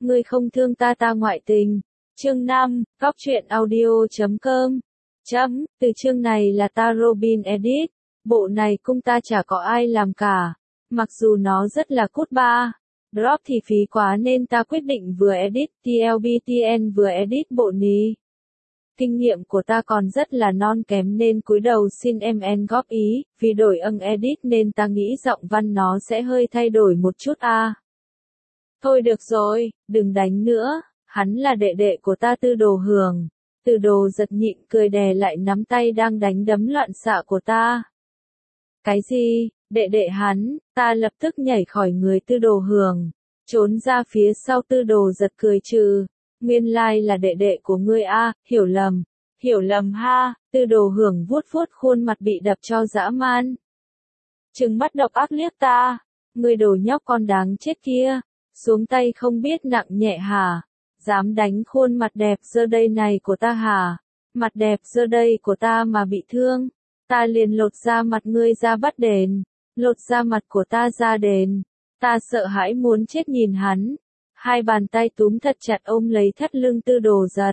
Ngươi không thương ta ta ngoại tình. Chương 5, Góc truyện audio.com. Từ chương này là ta Robin edit. Bộ này cung ta chả có ai làm cả. Mặc dù nó rất là cút ba. Drop thì phí quá nên ta quyết định vừa edit TLBTN vừa edit bộ ní. Kinh nghiệm của ta còn rất là non kém nên cúi đầu xin MN góp ý, vì đổi edit nên ta nghĩ giọng văn nó sẽ hơi thay đổi một chút à. Thôi được rồi, đừng đánh nữa, hắn là đệ đệ của ta Tư Đồ Hường. Tư Đồ giật nhịn cười đè lại nắm tay đang đánh đấm loạn xạ của ta. Cái gì, đệ đệ hắn, ta lập tức nhảy khỏi người Tư Đồ Hường, trốn ra phía sau Tư Đồ giật cười trừ. Nguyên lai là đệ đệ của ngươi a, hiểu lầm ha. Tư Đồ Hưởng vuốt vuốt khuôn mặt bị đập cho dã man. Trừng mắt độc ác liếc ta, ngươi đồ nhóc con đáng chết kia, xuống tay không biết nặng nhẹ hả, dám đánh khuôn mặt đẹp giơ đây này của ta hả, mặt đẹp giơ đây của ta mà bị thương, ta liền lột da mặt ngươi ra bắt đền, lột da mặt của ta ra đền, ta sợ hãi muốn chết nhìn hắn. Hai bàn tay túm thật chặt ôm lấy thắt lưng Tư Đồ giật.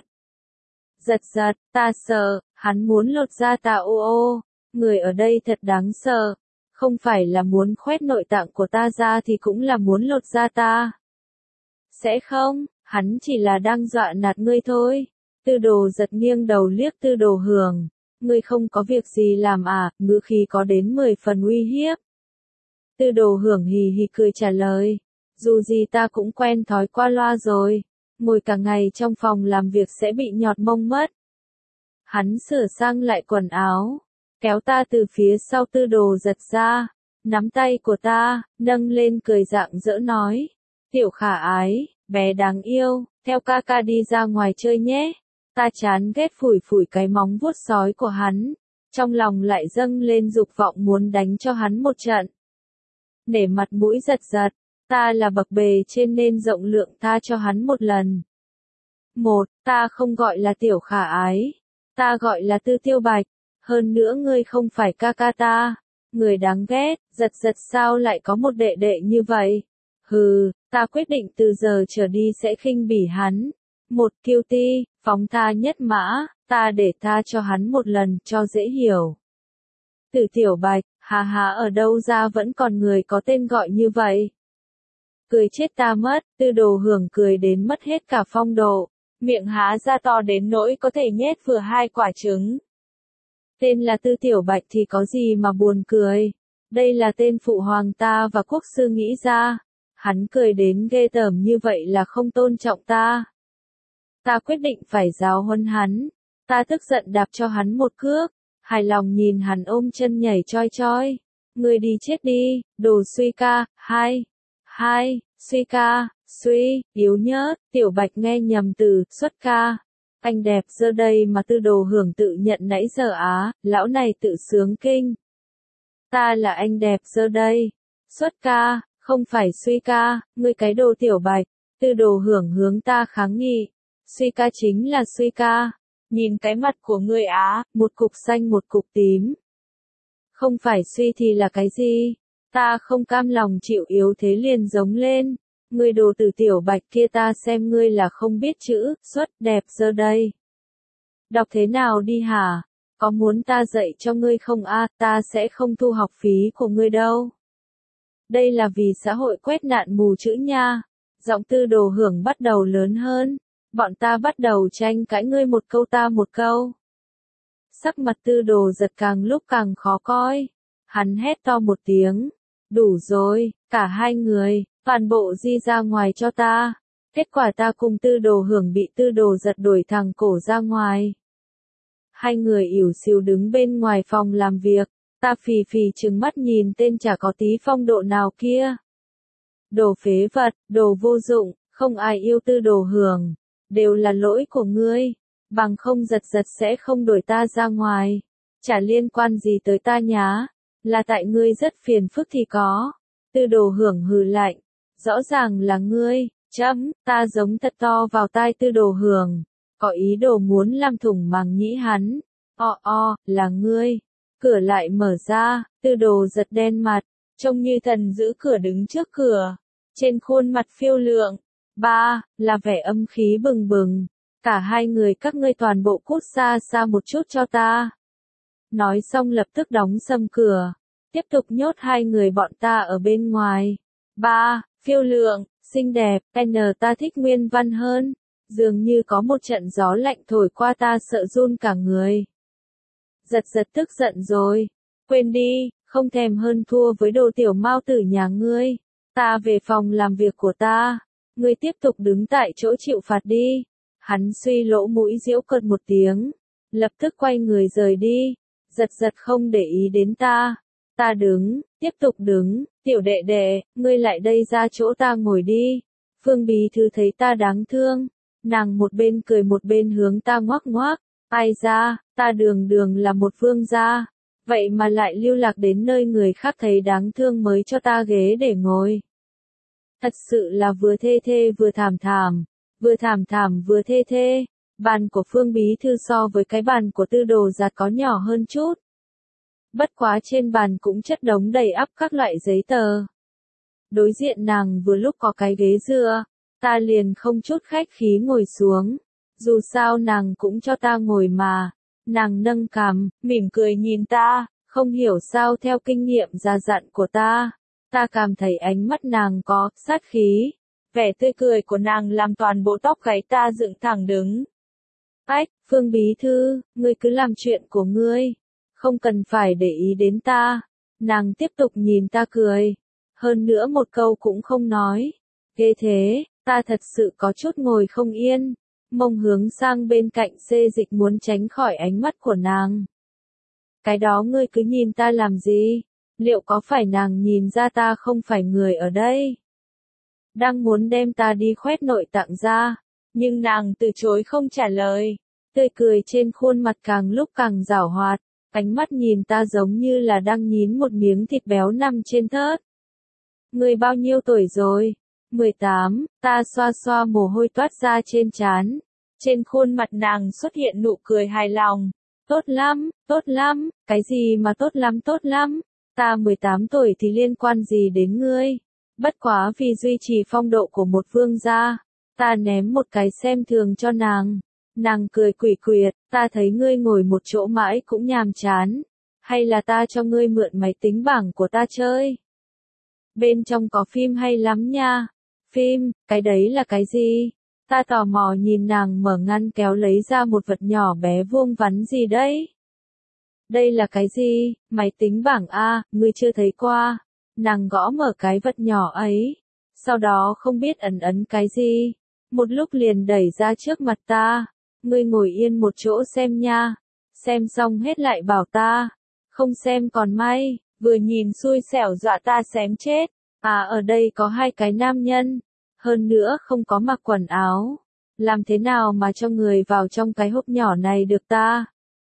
Giật, ta sợ, hắn muốn lột da ta ô, người ở đây thật đáng sợ, không phải là muốn khoét nội tạng của ta ra thì cũng là muốn lột da ta. Sẽ không, hắn chỉ là đang dọa nạt ngươi thôi. Tư Đồ giật nghiêng đầu liếc Tư Đồ Hường, ngươi không có việc gì làm à, ngữ khí có đến 10 phần uy hiếp. Tư Đồ Hưởng hì hì cười trả lời. Dù gì ta cũng quen thói qua loa rồi, ngồi cả ngày trong phòng làm việc sẽ bị nhọt mông mất. Hắn sửa sang lại quần áo, kéo ta từ phía sau Tư Đồ giật ra, nắm tay của ta, nâng lên cười rạng rỡ nói, tiểu khả ái, bé đáng yêu, theo ca ca đi ra ngoài chơi nhé. Ta chán ghét phủi phủi cái móng vuốt sói của hắn, trong lòng lại dâng lên dục vọng muốn đánh cho hắn một trận. Để mặt mũi giật, ta là bậc bề trên nên rộng lượng tha cho hắn một lần. Ta không gọi là tiểu khả ái, ta gọi là Tư Tiêu Bạch, hơn nữa ngươi không phải ca ca ta, người đáng ghét, giật sao lại có một đệ đệ như vậy. Ta quyết định từ giờ trở đi sẽ khinh bỉ hắn. Kiêu ti, phóng tha nhất mã, ta để tha cho hắn một lần cho dễ hiểu. Từ Tiểu Bạch, hà ở đâu ra vẫn còn người có tên gọi như vậy. Cười chết ta mất, Tư Đồ Hưởng cười đến mất hết cả phong độ, miệng há ra to đến nỗi có thể nhét vừa 2 quả trứng. Tên là Tư Tiểu Bạch thì có gì mà buồn cười, đây là tên phụ hoàng ta và quốc sư nghĩ ra, hắn cười đến ghê tởm như vậy là không tôn trọng ta. Ta quyết định phải giáo huấn hắn, ta tức giận đạp cho hắn một cước, hài lòng nhìn hắn ôm chân nhảy choi, ngươi đi chết đi, đồ suy ca, suy ca, yếu nhớt, Tiểu Bạch nghe nhầm từ, xuất ca. Anh đẹp giờ đây mà Tư Đồ Hưởng tự nhận nãy giờ á, lão này tự sướng kinh. Ta là anh đẹp giờ đây. Xuất ca, không phải suy ca, ngươi cái đồ Tiểu Bạch. Tư Đồ Hưởng hướng ta kháng nghị. Suy ca chính là suy ca. Nhìn cái mặt của ngươi á, một cục xanh một cục tím. Không phải suy thì là cái gì? Ta không cam lòng chịu yếu thế liền giống lên. Ngươi đồ từ Tiểu Bạch kia ta xem ngươi là không biết chữ, xuất đẹp giờ đây. Đọc thế nào đi hả? Có muốn ta dạy cho ngươi không a? Ta sẽ không thu học phí của ngươi đâu. Đây là vì xã hội quét nạn mù chữ nha. Giọng Tư Đồ Hưởng bắt đầu lớn hơn. Bọn ta bắt đầu tranh cãi ngươi một câu ta một câu. Sắc mặt Tư Đồ giật càng lúc càng khó coi. Hắn hét to một tiếng. Đủ rồi, cả hai người, toàn bộ di ra ngoài cho ta. Kết quả ta cùng Tư Đồ Hưởng bị Tư Đồ giật đuổi thẳng cổ ra ngoài. Hai người ỉu xìu đứng bên ngoài phòng làm việc, ta phì trừng mắt nhìn tên chả có tí phong độ nào kia. Đồ phế vật, đồ vô dụng, không ai yêu Tư Đồ Hưởng, đều là lỗi của ngươi, bằng không giật sẽ không đuổi ta ra ngoài. Chả liên quan gì tới ta nhá. Là tại ngươi rất phiền phức thì có. Tư Đồ Hưởng hừ lạnh. Rõ ràng là ngươi, ta giống thật to vào tai Tư Đồ Hưởng. Có ý đồ muốn làm thủng màng nhĩ hắn. Là ngươi. Cửa lại mở ra, Tư Đồ giật đen mặt, trông như thần giữ cửa đứng trước cửa. Trên khuôn mặt phiêu lượng, 3. Là vẻ âm khí bừng bừng. Cả hai người các ngươi toàn bộ cút xa xa một chút cho ta. Nói xong lập tức đóng sầm cửa. Tiếp tục nhốt hai người bọn ta ở bên ngoài. 3. Phiêu lượng, xinh đẹp, ta thích nguyên văn hơn. Dường như có một trận gió lạnh thổi qua ta sợ run cả người. Giật giật tức giận rồi. Quên đi, không thèm hơn thua với đồ tiểu mao tử nhà ngươi. Ta về phòng làm việc của ta. Ngươi tiếp tục đứng tại chỗ chịu phạt đi. Hắn suy lỗ mũi giễu cợt một tiếng. Lập tức quay người rời đi. Giật giật không để ý đến ta. Ta đứng, tiếp tục đứng. Tiểu đệ đệ, ngươi lại đây ra chỗ ta ngồi đi. Phương Bí Thư thấy ta đáng thương. Nàng một bên cười một bên hướng ta ngoác ngoác. Ai ra, ta đường đường là một vương gia. Vậy mà lại lưu lạc đến nơi người khác thấy đáng thương mới cho ta ghế để ngồi. Thật sự là vừa thê thê vừa thảm thảm. Vừa thảm thảm vừa thê thê. Bàn của Phương Bí Thư so với cái bàn của Tư Đồ Giạt có nhỏ hơn chút. Bất quá trên bàn cũng chất đống đầy ắp các loại giấy tờ. Đối diện nàng vừa lúc có cái ghế dựa. Ta liền không chút khách khí ngồi xuống. Dù sao nàng cũng cho ta ngồi mà. Nàng nâng cằm, mỉm cười nhìn ta, không hiểu sao theo kinh nghiệm già dặn của ta. Ta cảm thấy ánh mắt nàng có sát khí. Vẻ tươi cười của nàng làm toàn bộ tóc gáy ta dựng thẳng đứng. Ách, Phương Bí Thư, ngươi cứ làm chuyện của ngươi. Không cần phải để ý đến ta. Nàng tiếp tục nhìn ta cười. Hơn nữa một câu cũng không nói. Ghê thế, ta thật sự có chút ngồi không yên. Mông hướng sang bên cạnh xê dịch muốn tránh khỏi ánh mắt của nàng. Cái đó ngươi cứ nhìn ta làm gì? Liệu có phải nàng nhìn ra ta không phải người ở đây? Đang muốn đem ta đi khoét nội tạng ra. Nhưng nàng từ chối không trả lời. Tươi cười trên khuôn mặt càng lúc càng giảo hoạt. Ánh mắt nhìn ta giống như là đang nhín một miếng thịt béo nằm trên thớt. Ngươi bao nhiêu tuổi rồi? 18, ta xoa xoa mồ hôi toát ra trên trán. Trên khuôn mặt nàng xuất hiện nụ cười hài lòng. Tốt lắm, cái gì mà tốt lắm. Ta 18 tuổi thì liên quan gì đến ngươi? Bất quá vì duy trì phong độ của một vương gia. Ta ném một cái xem thường cho nàng. Nàng cười quỷ quyệt, ta thấy ngươi ngồi một chỗ mãi cũng nhàm chán. Hay là ta cho ngươi mượn máy tính bảng của ta chơi? Bên trong có phim hay lắm nha. Phim, cái đấy là cái gì? Ta tò mò nhìn nàng mở ngăn kéo lấy ra một vật nhỏ bé vuông vắn gì đấy? Đây là cái gì? Máy tính bảng a, ngươi chưa thấy qua. Nàng gõ mở cái vật nhỏ ấy. Sau đó không biết ấn cái gì. Một lúc liền đẩy ra trước mặt ta. Ngươi ngồi yên một chỗ xem nha. Xem xong hết lại bảo ta. Không xem còn may, vừa nhìn xui xẻo dọa ta xém chết. À ở đây có hai cái nam nhân. Hơn nữa không có mặc quần áo. Làm thế nào mà cho người vào trong cái hộp nhỏ này được ta?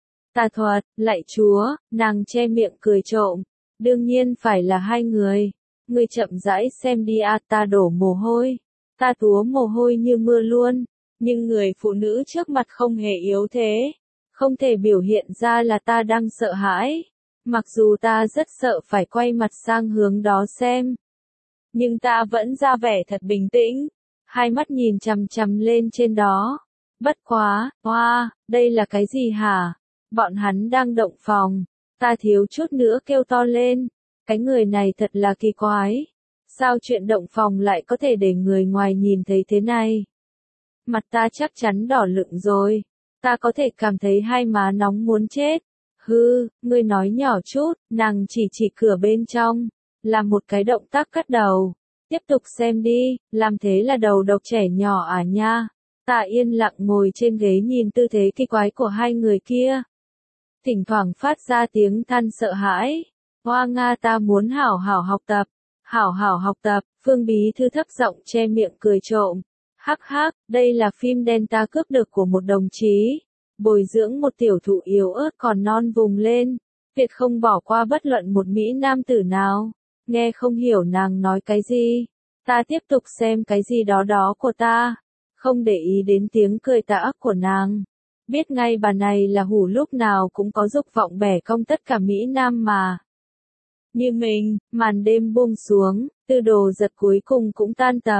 Ta thuật, lạy chúa, nàng che miệng cười trộm. Đương nhiên phải là hai người. Ngươi chậm rãi xem đi à, ta đổ mồ hôi. Ta túa mồ hôi như mưa luôn. Nhưng người phụ nữ trước mặt không hề yếu thế. Không thể biểu hiện ra là ta đang sợ hãi. Mặc dù ta rất sợ phải quay mặt sang hướng đó xem. Nhưng ta vẫn ra vẻ thật bình tĩnh. Hai mắt nhìn chằm chằm lên trên đó. Bất quá, hoa, đây là cái gì hả? Bọn hắn đang động phòng. Ta thiếu chút nữa kêu to lên. Cái người này thật là kỳ quái. Sao chuyện động phòng lại có thể để người ngoài nhìn thấy thế này? Mặt ta chắc chắn đỏ lựng rồi. Ta có thể cảm thấy hai má nóng muốn chết. Hư, ngươi nói nhỏ chút, nàng chỉ cửa bên trong. Làm một cái động tác cắt đầu. Tiếp tục xem đi, làm thế là đầu độc trẻ nhỏ à nha. Ta yên lặng ngồi trên ghế nhìn tư thế kỳ quái của hai người kia. Thỉnh thoảng phát ra tiếng than sợ hãi. Hoa Nga ta muốn hảo hảo học tập. Hảo hảo học tập, Phương Bí Thư thấp giọng che miệng cười trộm. Hắc hắc, đây là phim đen ta cướp được của một đồng chí. Bồi dưỡng một tiểu thụ yếu ớt còn non vùng lên. Việc không bỏ qua bất luận một mỹ nam tử nào. Nghe không hiểu nàng nói cái gì. Ta tiếp tục xem cái gì đó của ta. Không để ý đến tiếng cười tà ác của nàng. Biết ngay bà này là hủ lúc nào cũng có dục vọng bẻ cong tất cả mỹ nam mà. Như mình, màn đêm buông xuống, Tư Đồ Giật cuối cùng cũng tan tầm.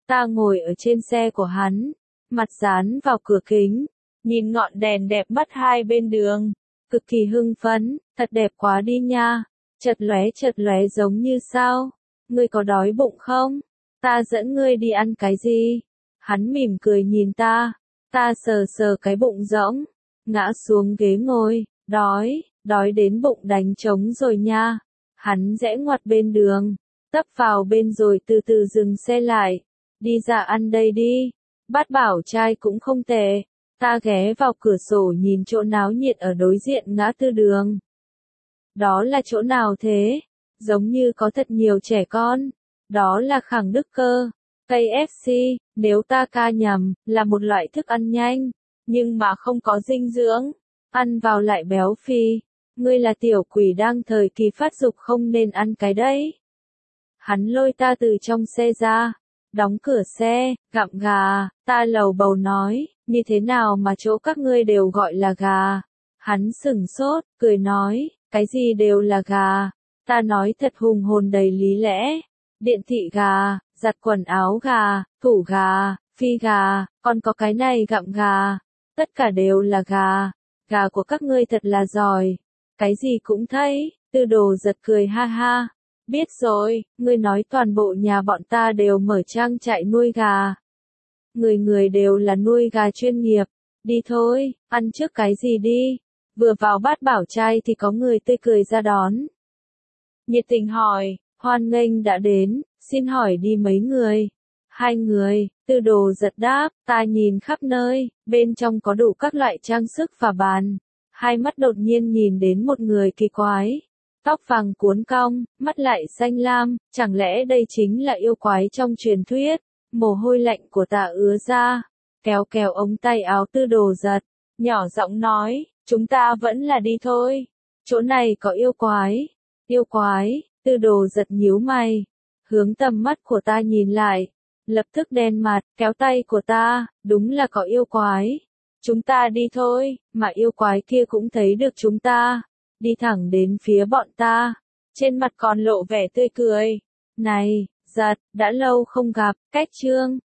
Ta ngồi ở trên xe của hắn, mặt dán vào cửa kính, nhìn ngọn đèn đẹp mắt hai bên đường, cực kỳ hưng phấn, thật đẹp quá đi nha, chật lóe giống như sao, ngươi có đói bụng không? Ta dẫn ngươi đi ăn cái gì? Hắn mỉm cười nhìn ta sờ sờ cái bụng rỗng, ngã xuống ghế ngồi, đói đến bụng đánh trống rồi nha. Hắn rẽ ngoặt bên đường, tấp vào bên rồi từ từ dừng xe lại, đi ra ăn đây đi. Bát Bảo Trai cũng không tệ. Ta ghé vào cửa sổ nhìn chỗ náo nhiệt ở đối diện ngã tư đường. Đó là chỗ nào thế? Giống như có thật nhiều trẻ con. Đó là Khảng Đức cơ. KFC, nếu ta ca nhầm, là một loại thức ăn nhanh, nhưng mà không có dinh dưỡng. Ăn vào lại béo phì. Ngươi là tiểu quỷ đang thời kỳ phát dục không nên ăn cái đấy. Hắn lôi ta từ trong xe ra, đóng cửa xe, gặm gà, ta lầu bầu nói, như thế nào mà chỗ các ngươi đều gọi là gà. Hắn sửng sốt, cười nói, cái gì đều là gà. Ta nói thật hùng hồn đầy lý lẽ. Điện thị gà, giặt quần áo gà, thủ gà, phi gà, còn có cái này gặm gà. Tất cả đều là gà. Gà của các ngươi thật là giỏi. Cái gì cũng thấy. Tư Đồ giật cười ha ha. Biết rồi, ngươi nói toàn bộ nhà bọn ta đều mở trang trại nuôi gà. Người người đều là nuôi gà chuyên nghiệp. Đi thôi, ăn trước cái gì đi. Vừa vào Bát Bảo Trai thì có người tươi cười ra đón. Nhiệt tình hỏi, hoan nghênh đã đến, xin hỏi đi mấy người? 2 người, Tư Đồ giật đáp, ta nhìn khắp nơi, bên trong có đủ các loại trang sức và bàn. Hai mắt đột nhiên nhìn đến một người kỳ quái. Tóc vàng cuốn cong, mắt lại xanh lam, chẳng lẽ đây chính là yêu quái trong truyền thuyết? Mồ hôi lạnh của ta ứa ra, kéo kéo ống tay áo Tư Đồ giật, nhỏ giọng nói, chúng ta vẫn là đi thôi. Chỗ này có yêu quái. Yêu quái, Tư Đồ giật nhíu mày, hướng tầm mắt của ta nhìn lại, lập tức đen mặt, kéo tay của ta, đúng là có yêu quái. Chúng ta đi thôi, mà yêu quái kia cũng thấy được chúng ta, đi thẳng đến phía bọn ta, trên mặt còn lộ vẻ tươi cười. Này, giật, đã lâu không gặp, cách chương.